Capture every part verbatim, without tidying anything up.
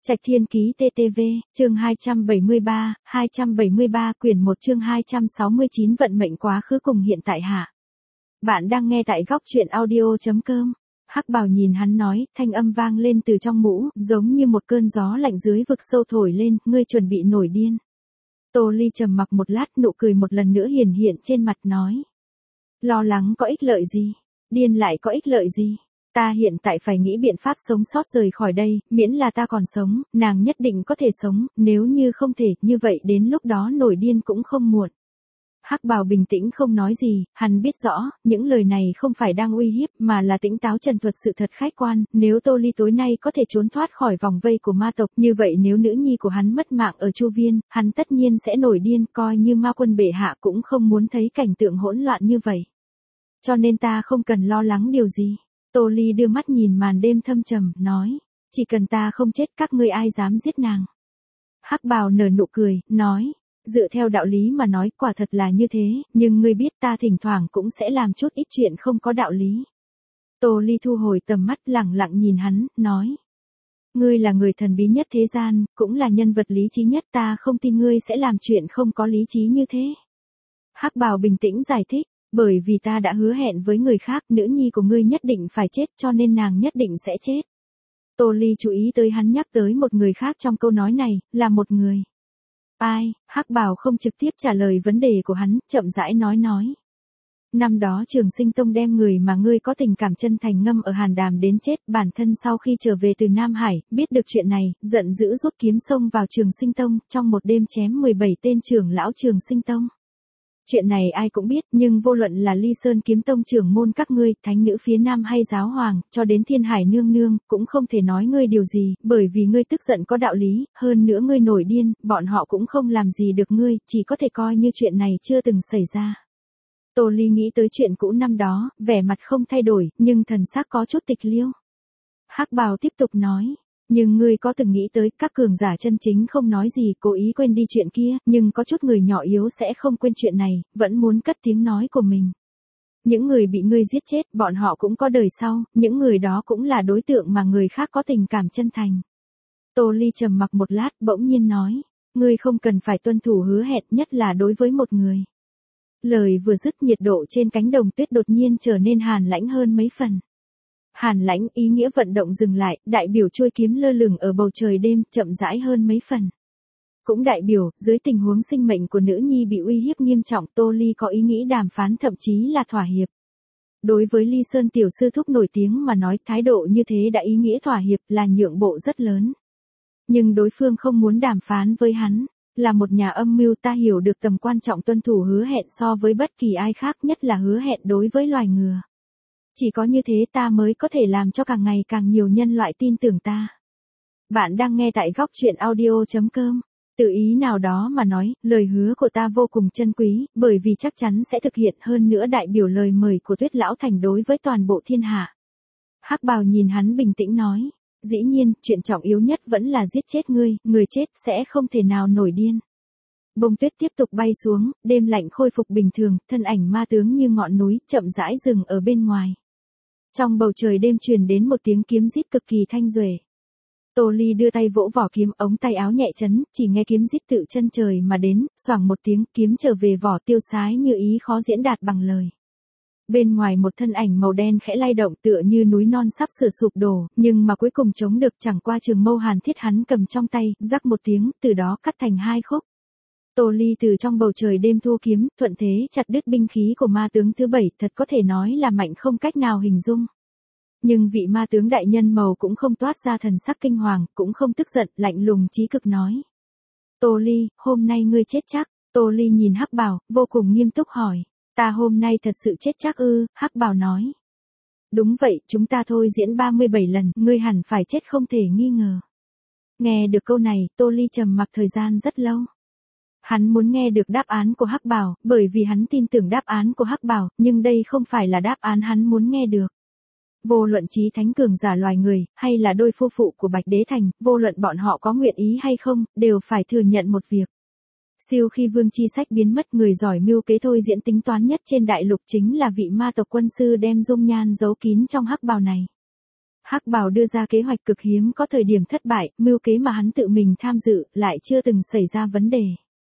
Trạch Thiên Ký tê tê vê, chương hai trăm bảy mươi ba, hai trăm bảy mươi ba quyển một chương hai trăm sáu mươi chín vận mệnh quá khứ cùng hiện tại hạ. Bạn đang nghe tại góc truyện audio.com. Hắc Bào nhìn hắn nói, thanh âm vang lên từ trong mũ, giống như một cơn gió lạnh dưới vực sâu thổi lên, ngươi chuẩn bị nổi điên. Tô Ly trầm mặc một lát, nụ cười một lần nữa hiển hiện trên mặt nói. Lo lắng có ích lợi gì? Điên lại có ích lợi gì? Ta hiện tại phải nghĩ biện pháp sống sót rời khỏi đây, miễn là ta còn sống, nàng nhất định có thể sống, nếu như không thể, như vậy đến lúc đó nổi điên cũng không muộn. Hắc Bào bình tĩnh không nói gì, hắn biết rõ, những lời này không phải đang uy hiếp mà là tĩnh táo trần thuật sự thật khách quan, nếu Tô Ly tối nay có thể trốn thoát khỏi vòng vây của ma tộc, như vậy nếu nữ nhi của hắn mất mạng ở Chu Viên, hắn tất nhiên sẽ nổi điên, coi như ma quân bệ hạ cũng không muốn thấy cảnh tượng hỗn loạn như vậy. Cho nên ta không cần lo lắng điều gì. Tô Ly đưa mắt nhìn màn đêm thâm trầm, nói, chỉ cần ta không chết các ngươi ai dám giết nàng. Hắc Bào nở nụ cười, nói, dựa theo đạo lý mà nói quả thật là như thế, nhưng ngươi biết ta thỉnh thoảng cũng sẽ làm chút ít chuyện không có đạo lý. Tô Ly thu hồi tầm mắt lẳng lặng nhìn hắn, nói, ngươi là người thần bí nhất thế gian, cũng là nhân vật lý trí nhất, ta không tin ngươi sẽ làm chuyện không có lý trí như thế. Hắc Bào bình tĩnh giải thích. Bởi vì ta đã hứa hẹn với người khác, nữ nhi của ngươi nhất định phải chết, cho nên nàng nhất định sẽ chết. Tô Ly chú ý tới hắn nhắc tới một người khác trong câu nói này, là một người. Ai? Hắc Bào không trực tiếp trả lời vấn đề của hắn, chậm rãi nói nói. Năm đó Trường Sinh Tông đem người mà ngươi có tình cảm chân thành ngâm ở hàn đàm đến chết, bản thân sau khi trở về từ Nam Hải, biết được chuyện này, giận dữ rút kiếm xông vào Trường Sinh Tông, trong một đêm chém mười bảy tên trưởng lão Trường Sinh Tông. Chuyện này ai cũng biết, nhưng vô luận là Ly Sơn Kiếm Tông trưởng môn các ngươi, thánh nữ phía Nam hay giáo hoàng, cho đến Thiên Hải nương nương, cũng không thể nói ngươi điều gì, bởi vì ngươi tức giận có đạo lý, hơn nữa ngươi nổi điên, bọn họ cũng không làm gì được ngươi, chỉ có thể coi như chuyện này chưa từng xảy ra. Tô Ly nghĩ tới chuyện cũ năm đó, vẻ mặt không thay đổi, nhưng thần sắc có chút tịch liêu. Hắc Bào tiếp tục nói. Nhưng ngươi có từng nghĩ tới, các cường giả chân chính không nói gì, cố ý quên đi chuyện kia, nhưng có chút người nhỏ yếu sẽ không quên chuyện này, vẫn muốn cất tiếng nói của mình. Những người bị ngươi giết chết, bọn họ cũng có đời sau, những người đó cũng là đối tượng mà người khác có tình cảm chân thành. Tô Ly trầm mặc một lát, bỗng nhiên nói, ngươi không cần phải tuân thủ hứa hẹn, nhất là đối với một người. Lời vừa dứt, nhiệt độ trên cánh đồng tuyết đột nhiên trở nên hàn lãnh hơn mấy phần. Hàn lãnh ý nghĩa vận động dừng lại, đại biểu trôi kiếm lơ lửng ở bầu trời đêm, chậm rãi hơn mấy phần. Cũng đại biểu, dưới tình huống sinh mệnh của nữ nhi bị uy hiếp nghiêm trọng, Tô Ly có ý nghĩ đàm phán thậm chí là thỏa hiệp. Đối với Ly Sơn tiểu sư thúc nổi tiếng mà nói, thái độ như thế đã ý nghĩa thỏa hiệp, là nhượng bộ rất lớn. Nhưng đối phương không muốn đàm phán với hắn, là một nhà âm mưu, ta hiểu được tầm quan trọng tuân thủ hứa hẹn so với bất kỳ ai khác, nhất là hứa hẹn đối với loài ngựa. Chỉ có như thế ta mới có thể làm cho càng ngày càng nhiều nhân loại tin tưởng ta. Bạn đang nghe tại góc truyện audio.com. Từ ý nào đó mà nói, lời hứa của ta vô cùng chân quý, bởi vì chắc chắn sẽ thực hiện, hơn nữa đại biểu lời mời của Tuyết Lão Thành đối với toàn bộ thiên hạ. Hắc Bào nhìn hắn bình tĩnh nói, dĩ nhiên, chuyện trọng yếu nhất vẫn là giết chết ngươi, người chết sẽ không thể nào nổi điên. Bông tuyết tiếp tục bay xuống, đêm lạnh khôi phục bình thường, thân ảnh ma tướng như ngọn núi, chậm rãi dừng ở bên ngoài. Trong bầu trời đêm truyền đến một tiếng kiếm rít cực kỳ thanh duệ. Tô Ly đưa tay vỗ vỏ kiếm, ống tay áo nhẹ chấn, chỉ nghe kiếm rít tự chân trời mà đến, xoảng một tiếng, kiếm trở về vỏ tiêu sái như ý khó diễn đạt bằng lời. Bên ngoài một thân ảnh màu đen khẽ lay động tựa như núi non sắp sửa sụp đổ, nhưng mà cuối cùng chống được, chẳng qua trường mâu hàn thiết hắn cầm trong tay, rắc một tiếng, từ đó cắt thành hai khúc. Tô Ly từ trong bầu trời đêm thu kiếm, thuận thế chặt đứt binh khí của ma tướng thứ bảy, thật có thể nói là mạnh không cách nào hình dung. Nhưng vị ma tướng đại nhân màu cũng không toát ra thần sắc kinh hoàng, cũng không tức giận, lạnh lùng chí cực nói. Tô Ly, hôm nay ngươi chết chắc. Tô Ly nhìn Hắc Bào, vô cùng nghiêm túc hỏi. Ta hôm nay thật sự chết chắc ư? Hắc Bào nói. Đúng vậy, chúng ta thôi diễn ba mươi bảy lần, ngươi hẳn phải chết không thể nghi ngờ. Nghe được câu này, Tô Ly trầm mặc thời gian rất lâu. Hắn muốn nghe được đáp án của Hắc Bào, bởi vì hắn tin tưởng đáp án của Hắc Bào, nhưng đây không phải là đáp án hắn muốn nghe được. Vô luận chí thánh cường giả loài người, hay là đôi phu phụ của Bạch Đế Thành, vô luận bọn họ có nguyện ý hay không, đều phải thừa nhận một việc. Siêu khi Vương Chi Sách biến mất, người giỏi mưu kế thôi diễn tính toán nhất trên đại lục chính là vị ma tộc quân sư đem dung nhan giấu kín trong Hắc Bào này. Hắc Bào đưa ra kế hoạch cực hiếm có thời điểm thất bại, mưu kế mà hắn tự mình tham dự, lại chưa từng xảy ra vấn đề.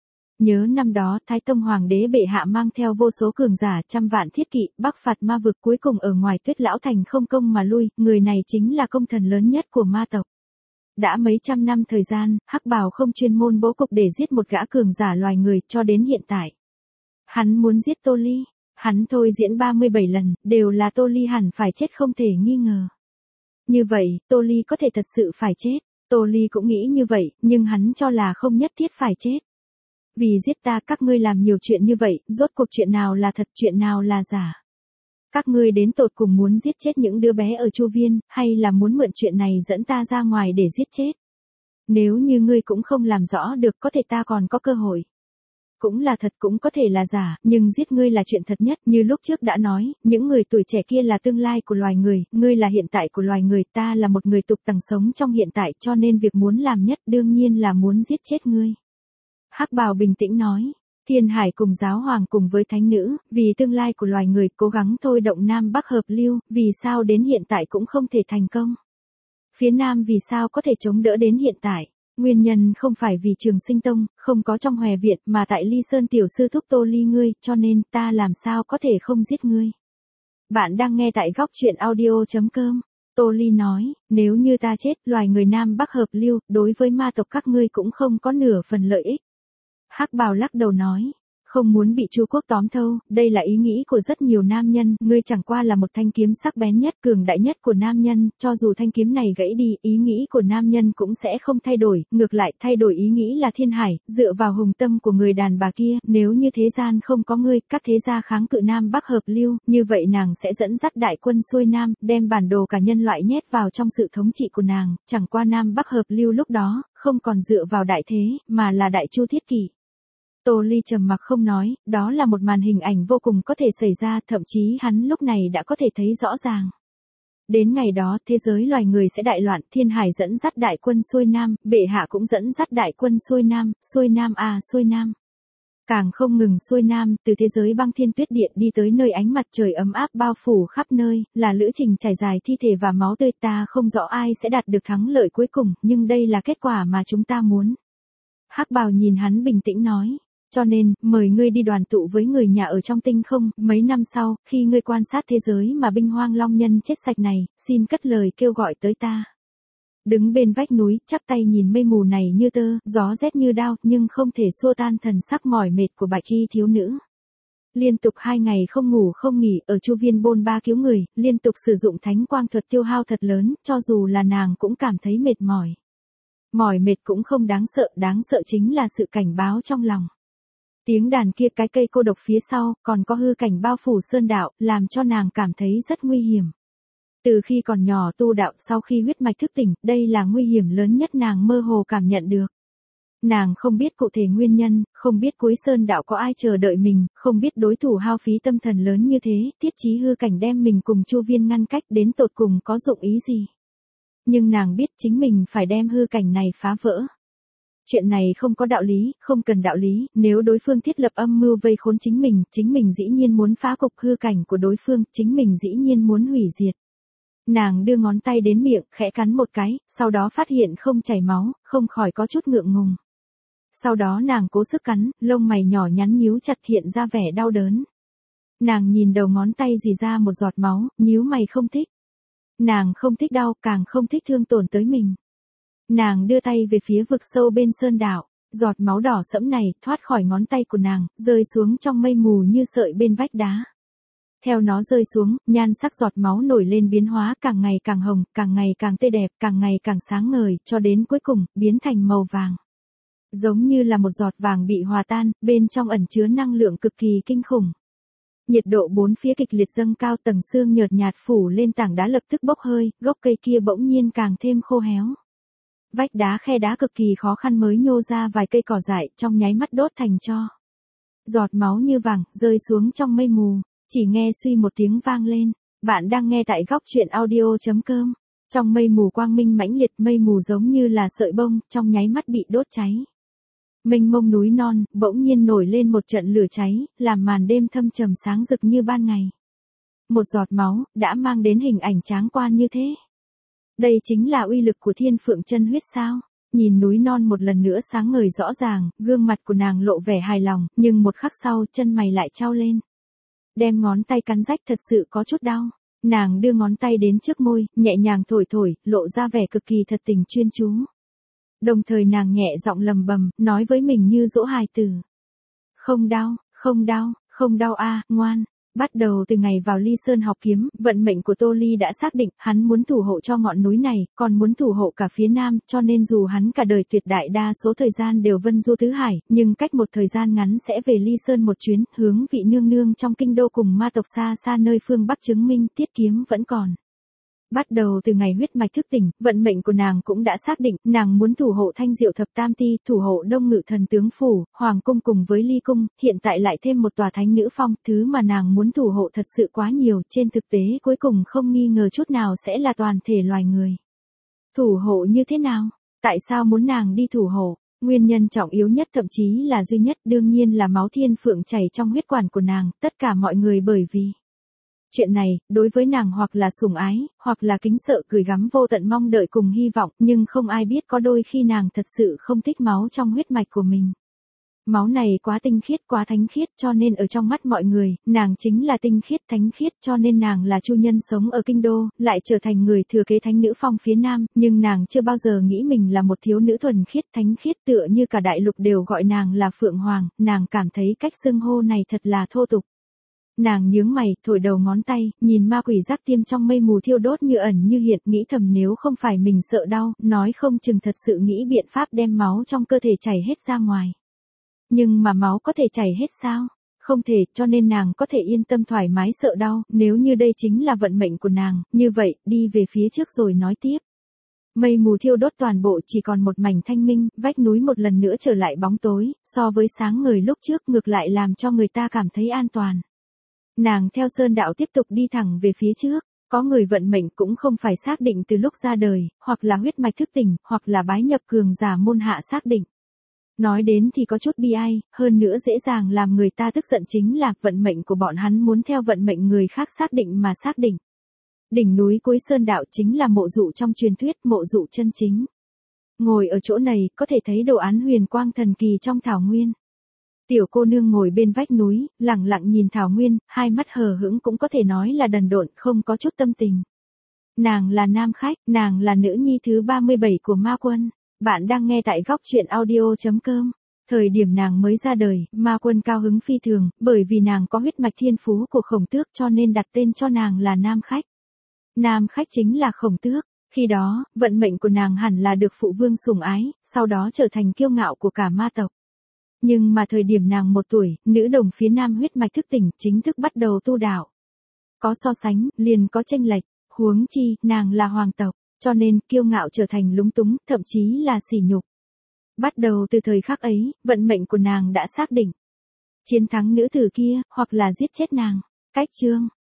Nhớ năm đó, Thái Tông Hoàng đế bệ hạ mang theo vô số cường giả trăm vạn thiết kỵ, bắc phạt ma vực cuối cùng ở ngoài Tuyết Lão Thành không công mà lui, người này chính là công thần lớn nhất của ma tộc. Đã mấy trăm năm thời gian, Hắc Bào không chuyên môn bố cục để giết một gã cường giả loài người cho đến hiện tại. Hắn muốn giết Tô Ly, hắn thôi diễn ba mươi bảy lần, đều là Tô Ly hẳn phải chết không thể nghi ngờ. Như vậy, Tô Ly có thể thật sự phải chết, Tô Ly cũng nghĩ như vậy, nhưng hắn cho là không nhất thiết phải chết. Vì giết ta các ngươi làm nhiều chuyện như vậy, rốt cuộc chuyện nào là thật chuyện nào là giả. Các ngươi đến tột cùng muốn giết chết những đứa bé ở Chu Viên, hay là muốn mượn chuyện này dẫn ta ra ngoài để giết chết. Nếu như ngươi cũng không làm rõ được có thể ta còn có cơ hội. Cũng là thật cũng có thể là giả, nhưng giết ngươi là chuyện thật nhất, như lúc trước đã nói, những người tuổi trẻ kia là tương lai của loài người, ngươi là hiện tại của loài người, ta là một người tục tằng sống trong hiện tại, cho nên việc muốn làm nhất đương nhiên là muốn giết chết ngươi. Hắc Bào bình tĩnh nói, Thiên Hải cùng giáo hoàng cùng với thánh nữ, vì tương lai của loài người cố gắng thôi động Nam Bắc hợp lưu, vì sao đến hiện tại cũng không thể thành công. Phía Nam vì sao có thể chống đỡ đến hiện tại. Nguyên nhân không phải vì Trường Sinh Tông, không có trong Hòe Viện mà tại Ly Sơn tiểu sư thúc Tô Ly ngươi, cho nên ta làm sao có thể không giết ngươi. Bạn đang nghe tại góc truyện audio chấm com. Tô Ly nói, nếu như ta chết, loài người Nam Bắc hợp lưu, đối với ma tộc các ngươi cũng không có nửa phần lợi ích. Hắc Bào lắc đầu nói, không muốn bị Chu Quốc tóm thâu, đây là ý nghĩ của rất nhiều nam nhân, ngươi chẳng qua là một thanh kiếm sắc bén nhất, cường đại nhất của nam nhân, cho dù thanh kiếm này gãy đi, ý nghĩ của nam nhân cũng sẽ không thay đổi, ngược lại thay đổi ý nghĩ là Thiên Hải, dựa vào hùng tâm của người đàn bà kia, nếu như thế gian không có ngươi, các thế gia kháng cự Nam Bắc hợp lưu, như vậy nàng sẽ dẫn dắt đại quân xuôi Nam, đem bản đồ cả nhân loại nhét vào trong sự thống trị của nàng, chẳng qua Nam Bắc hợp lưu lúc đó, không còn dựa vào đại thế, mà là đại Chu thiết kỷ. Tô Ly trầm mặc không nói, đó là một màn hình ảnh vô cùng có thể xảy ra, thậm chí hắn lúc này đã có thể thấy rõ ràng. Đến ngày đó, thế giới loài người sẽ đại loạn, Thiên Hải dẫn dắt đại quân xuôi Nam, bệ hạ cũng dẫn dắt đại quân xuôi Nam, xuôi Nam à xuôi Nam. Càng không ngừng xuôi Nam, từ thế giới băng thiên tuyết điện đi tới nơi ánh mặt trời ấm áp bao phủ khắp nơi, là lữ trình trải dài thi thể và máu tươi, ta không rõ ai sẽ đạt được thắng lợi cuối cùng, nhưng đây là kết quả mà chúng ta muốn. Hắc Bào nhìn hắn bình tĩnh nói. Cho nên, mời ngươi đi đoàn tụ với người nhà ở trong tinh không, mấy năm sau, khi ngươi quan sát thế giới mà binh hoang long nhân chết sạch này, xin cất lời kêu gọi tới ta. Đứng bên vách núi, chắp tay nhìn mây mù này như tơ, gió rét như đao, nhưng không thể xua tan thần sắc mỏi mệt của bạch y thiếu nữ. Liên tục hai ngày không ngủ không nghỉ, ở Chu Viên bôn ba cứu người, liên tục sử dụng thánh quang thuật tiêu hao thật lớn, cho dù là nàng cũng cảm thấy mệt mỏi. Mỏi mệt cũng không đáng sợ, đáng sợ chính là sự cảnh báo trong lòng. Tiếng đàn kia, cái cây cô độc phía sau, còn có hư cảnh bao phủ sơn đạo, làm cho nàng cảm thấy rất nguy hiểm. Từ khi còn nhỏ tu đạo, sau khi huyết mạch thức tỉnh, đây là nguy hiểm lớn nhất nàng mơ hồ cảm nhận được. Nàng không biết cụ thể nguyên nhân, không biết cuối sơn đạo có ai chờ đợi mình, không biết đối thủ hao phí tâm thần lớn như thế, thiết chí hư cảnh đem mình cùng Chu Viên ngăn cách đến tột cùng có dụng ý gì. Nhưng nàng biết chính mình phải đem hư cảnh này phá vỡ. Chuyện này không có đạo lý, không cần đạo lý, nếu đối phương thiết lập âm mưu vây khốn chính mình, chính mình dĩ nhiên muốn phá cục hư cảnh của đối phương, chính mình dĩ nhiên muốn hủy diệt. Nàng đưa ngón tay đến miệng, khẽ cắn một cái, sau đó phát hiện không chảy máu, không khỏi có chút ngượng ngùng. Sau đó nàng cố sức cắn, lông mày nhỏ nhắn nhíu chặt hiện ra vẻ đau đớn. Nàng nhìn đầu ngón tay rỉ ra một giọt máu, nhíu mày không thích. Nàng không thích đau, càng không thích thương tổn tới mình. Nàng đưa tay về phía vực sâu bên sơn đảo, giọt máu đỏ sẫm này thoát khỏi ngón tay của nàng, rơi xuống trong mây mù như sợi bên vách đá. Theo nó rơi xuống, nhan sắc giọt máu nổi lên biến hóa, càng ngày càng hồng, càng ngày càng tươi đẹp, càng ngày càng sáng ngời, cho đến cuối cùng, biến thành màu vàng. Giống như là một giọt vàng bị hòa tan, bên trong ẩn chứa năng lượng cực kỳ kinh khủng. Nhiệt độ bốn phía kịch liệt dâng cao, tầng sương nhợt nhạt phủ lên tảng đá lập tức bốc hơi, gốc cây kia bỗng nhiên càng thêm khô héo. Vách đá khe đá cực kỳ khó khăn mới nhô ra vài cây cỏ dại, trong nháy mắt đốt thành tro. Giọt máu như vàng, rơi xuống trong mây mù, chỉ nghe suy một tiếng vang lên. Bạn đang nghe tại góc truyện audio chấm com. Trong mây mù quang minh mãnh liệt, mây mù giống như là sợi bông, trong nháy mắt bị đốt cháy. Mênh mông núi non, bỗng nhiên nổi lên một trận lửa cháy, làm màn đêm thâm trầm sáng rực như ban ngày. Một giọt máu, đã mang đến hình ảnh tráng quan như thế. Đây chính là uy lực của thiên phượng chân huyết sao? Nhìn núi non một lần nữa sáng ngời rõ ràng, gương mặt của nàng lộ vẻ hài lòng, nhưng một khắc sau chân mày lại chau lên. Đem ngón tay cắn rách thật sự có chút đau. Nàng đưa ngón tay đến trước môi, nhẹ nhàng thổi thổi, lộ ra vẻ cực kỳ thật tình chuyên chú. Đồng thời nàng nhẹ giọng lầm bầm, nói với mình như dỗ hài tử. Không đau, không đau, không đau a, ngoan. Bắt đầu từ ngày vào Ly Sơn học kiếm, vận mệnh của Tô Ly đã xác định, hắn muốn thủ hộ cho ngọn núi này, còn muốn thủ hộ cả phía Nam, cho nên dù hắn cả đời tuyệt đại đa số thời gian đều vân du tứ hải, nhưng cách một thời gian ngắn sẽ về Ly Sơn một chuyến, hướng vị nương nương trong kinh đô cùng ma tộc xa xa nơi phương Bắc chứng minh tiết kiếm vẫn còn. Bắt đầu từ ngày huyết mạch thức tỉnh, vận mệnh của nàng cũng đã xác định, nàng muốn thủ hộ Thanh Diệu Thập Tam Ti, thủ hộ Đông Ngự Thần Tướng Phủ, Hoàng Cung cùng với Ly Cung, hiện tại lại thêm một tòa Thánh Nữ Phong, thứ mà nàng muốn thủ hộ thật sự quá nhiều, trên thực tế cuối cùng không nghi ngờ chút nào sẽ là toàn thể loài người. Thủ hộ như thế nào? Tại sao muốn nàng đi thủ hộ? Nguyên nhân trọng yếu nhất thậm chí là duy nhất đương nhiên là máu thiên phượng chảy trong huyết quản của nàng, tất cả mọi người bởi vì chuyện này, đối với nàng hoặc là sủng ái, hoặc là kính sợ gửi gắm vô tận mong đợi cùng hy vọng, nhưng không ai biết có đôi khi nàng thật sự không thích máu trong huyết mạch của mình. Máu này quá tinh khiết quá thánh khiết cho nên ở trong mắt mọi người, nàng chính là tinh khiết thánh khiết cho nên nàng là chu nhân sống ở kinh đô, lại trở thành người thừa kế Thánh Nữ Phong phía Nam, nhưng nàng chưa bao giờ nghĩ mình là một thiếu nữ thuần khiết thánh khiết tựa như cả đại lục đều gọi nàng là Phượng Hoàng, nàng cảm thấy cách xưng hô này thật là thô tục. Nàng nhướng mày, thổi đầu ngón tay, nhìn ma quỷ giác tiêm trong mây mù thiêu đốt như ẩn như hiện, nghĩ thầm nếu không phải mình sợ đau, nói không chừng thật sự nghĩ biện pháp đem máu trong cơ thể chảy hết ra ngoài. Nhưng mà máu có thể chảy hết sao? Không thể, cho nên nàng có thể yên tâm thoải mái sợ đau, nếu như đây chính là vận mệnh của nàng, như vậy, đi về phía trước rồi nói tiếp. Mây mù thiêu đốt toàn bộ chỉ còn một mảnh thanh minh, vách núi một lần nữa trở lại bóng tối, so với sáng ngời lúc trước ngược lại làm cho người ta cảm thấy an toàn. Nàng theo sơn đạo tiếp tục đi thẳng về phía trước, có người vận mệnh cũng không phải xác định từ lúc ra đời, hoặc là huyết mạch thức tỉnh, hoặc là bái nhập cường giả môn hạ xác định. Nói đến thì có chút bi ai, hơn nữa dễ dàng làm người ta tức giận chính là vận mệnh của bọn hắn muốn theo vận mệnh người khác xác định mà xác định. Đỉnh núi cuối sơn đạo chính là mộ dụ trong truyền thuyết, mộ dụ chân chính. Ngồi ở chỗ này có thể thấy đồ án huyền quang thần kỳ trong thảo nguyên. Tiểu cô nương ngồi bên vách núi, lặng lặng nhìn thảo nguyên, hai mắt hờ hững cũng có thể nói là đần độn, không có chút tâm tình. Nàng là nam khách, nàng là nữ nhi thứ ba mươi bảy của ma quân. Bạn đang nghe tại góc truyện audio chấm com. Thời điểm nàng mới ra đời, ma quân cao hứng phi thường, bởi vì nàng có huyết mạch thiên phú của Khổng Tước cho nên đặt tên cho nàng là nam khách. Nam khách chính là Khổng Tước. Khi đó, vận mệnh của nàng hẳn là được phụ vương sủng ái, sau đó trở thành kiêu ngạo của cả ma tộc. Nhưng mà thời điểm nàng một tuổi, nữ đồng phía Nam huyết mạch thức tỉnh chính thức bắt đầu tu đạo. Có so sánh, liền có chênh lệch, huống chi, nàng là hoàng tộc, cho nên kiêu ngạo trở thành lúng túng, thậm chí là sỉ nhục. Bắt đầu từ thời khắc ấy, vận mệnh của nàng đã xác định. Chiến thắng nữ tử kia, hoặc là giết chết nàng. Cách chương.